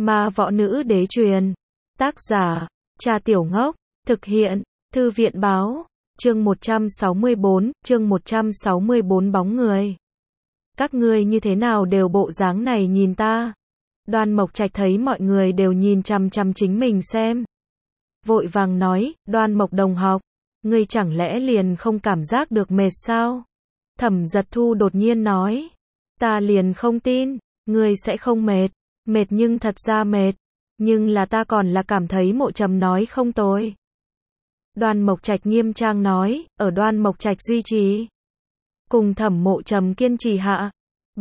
Ma võ nữ đế truyền. Tác giả, Cha Tiểu Ngốc. Thực hiện, Thư viện báo. Chương 164 bóng người. Các ngươi như thế nào đều bộ dáng này nhìn ta? Đoan Mộc Trạch thấy mọi người đều nhìn chằm chằm chính mình xem. Vội vàng nói, Đoan Mộc đồng học, ngươi chẳng lẽ liền không cảm giác được mệt sao? Thẩm Giật Thu đột nhiên nói, ta liền không tin, ngươi sẽ không mệt. Mệt nhưng thật ra mệt, nhưng là ta còn là cảm thấy Mộ Trầm nói không tồi. Đoan Mộc Trạch nghiêm trang nói, ở Đoan Mộc Trạch duy trì cùng Thẩm Mộ Trầm kiên trì hạ,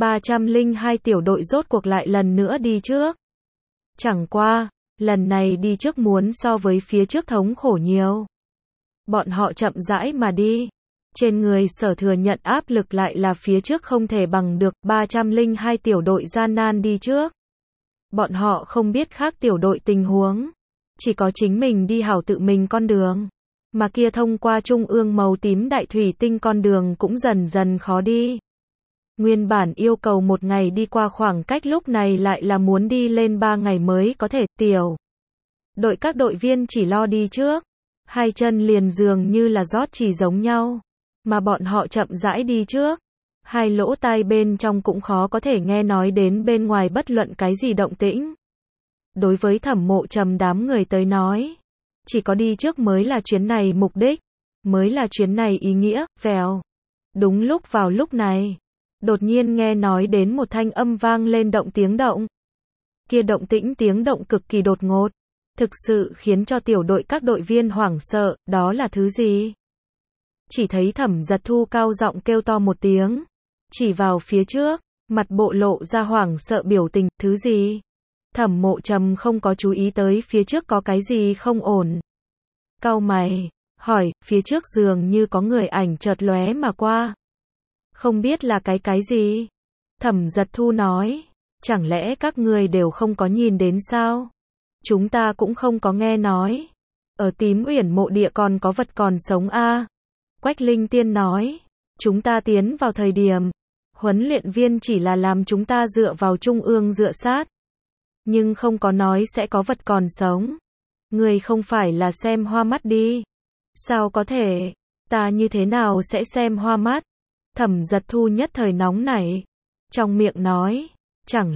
302 tiểu đội rốt cuộc lại lần nữa đi trước. Chẳng qua, lần này đi trước muốn so với phía trước thống khổ nhiều. Bọn họ chậm rãi mà đi, trên người Sở Thừa nhận áp lực lại là phía trước không thể bằng được, 302 tiểu đội gian nan đi trước. Bọn họ không biết khác tiểu đội tình huống, chỉ có chính mình đi hảo tự mình con đường, mà kia thông qua trung ương màu tím đại thủy tinh con đường cũng dần dần khó đi. Nguyên bản yêu cầu 1 ngày đi qua khoảng cách lúc này lại là muốn đi lên 3 ngày mới có thể. Tiểu đội các đội viên chỉ lo đi trước, hai chân liền dường như là rót chỉ giống nhau, mà bọn họ chậm rãi đi trước. Hai lỗ tai bên trong cũng khó có thể nghe nói đến bên ngoài bất luận cái gì động tĩnh. Đối với Thẩm Mộ Trầm đám người tới nói, chỉ có đi trước mới là chuyến này mục đích, mới là chuyến này ý nghĩa. Vèo. Đúng lúc vào lúc này, đột nhiên nghe nói đến một thanh âm vang lên tiếng động. Kia động tĩnh tiếng động cực kỳ đột ngột, thực sự khiến cho tiểu đội các đội viên hoảng sợ, đó là thứ gì? Chỉ thấy Thẩm Giật Thu cao giọng kêu to một tiếng, chỉ vào phía trước, mặt bộ lộ ra hoảng sợ biểu tình, thứ gì? Thẩm Mộ Trầm không có chú ý tới phía trước có cái gì không ổn. Cau mày, hỏi, phía trước dường như có người ảnh chợt lóe mà qua. Không biết là cái gì? Thẩm Giật Thu nói, chẳng lẽ các ngươi đều không có nhìn đến sao? Chúng ta cũng không có nghe nói. Ở Tím Uyển mộ địa còn có vật còn sống a. Quách Linh Tiên nói, chúng ta tiến vào thời điểm, huấn luyện viên chỉ là làm chúng ta dựa vào trung ương dựa sát, nhưng không có nói sẽ có vật còn sống. Người không phải là xem hoa mắt đi. Sao có thể? Ta như thế nào sẽ xem hoa mắt? Thẩm Giật Thu nhất thời nóng nảy, trong miệng nói, chẳng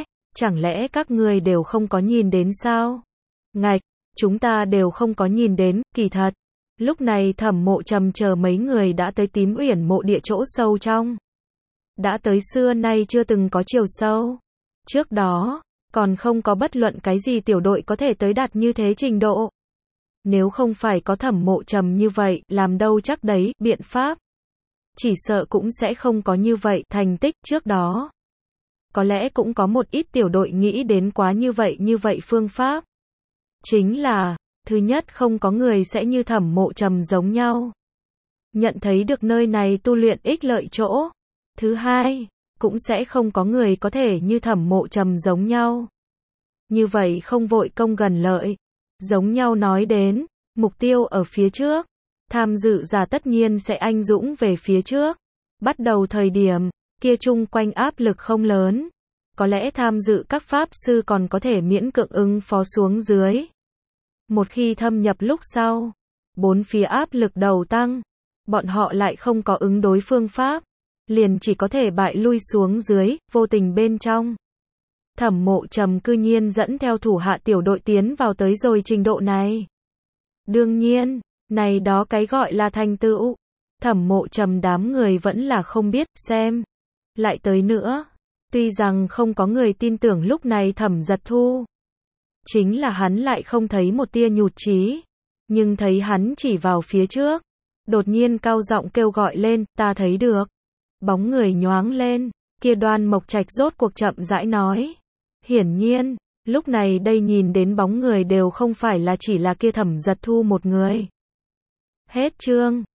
lẽ các ngươi đều không có nhìn đến sao? Ngạch, chúng ta đều không có nhìn đến, kỳ thật. Lúc này Thẩm Mộ Trầm chờ mấy người đã tới Tím Uyển mộ địa chỗ sâu trong. Đã tới xưa nay chưa từng có chiều sâu. Trước đó, còn không có bất luận cái gì tiểu đội có thể tới đạt như thế trình độ. Nếu không phải có Thẩm Mộ Trầm như vậy, làm đâu chắc đấy, biện pháp. Chỉ sợ cũng sẽ không có như vậy thành tích trước đó. Có lẽ cũng có một ít tiểu đội nghĩ đến quá như vậy phương pháp. Chính là, thứ nhất không có người sẽ như Thẩm Mộ Trầm giống nhau. Nhận thấy được nơi này tu luyện ích lợi chỗ. Thứ hai, cũng sẽ không có người có thể như Thẩm Mộ Trầm giống nhau. Như vậy không vội công gần lợi. Giống nhau nói đến, mục tiêu ở phía trước. Tham dự giả tất nhiên sẽ anh dũng về phía trước. Bắt đầu thời điểm, kia chung quanh áp lực không lớn. Có lẽ tham dự các pháp sư còn có thể miễn cưỡng ứng phó xuống dưới. Một khi thâm nhập lúc sau, 4 phía áp lực đầu tăng, bọn họ lại không có ứng đối phương pháp, liền chỉ có thể bại lui xuống dưới, vô tình bên trong. Thẩm Mộ Trầm cư nhiên dẫn theo thủ hạ tiểu đội tiến vào tới rồi trình độ này. Đương nhiên, này đó cái gọi là thành tựu, Thẩm Mộ Trầm đám người vẫn là không biết, xem. Lại tới nữa, tuy rằng không có người tin tưởng lúc này Thẩm Giật Thu. Chính là hắn lại không thấy một tia nhụt chí, nhưng thấy hắn chỉ vào phía trước, đột nhiên cao giọng kêu gọi lên, ta thấy được. Bóng người nhoáng lên, kia Đoan Mộc Trạch rốt cuộc chậm rãi nói. Hiển nhiên, lúc này đây nhìn đến bóng người đều không phải là chỉ là kia Thẩm Giật Thu một người. Hết chương.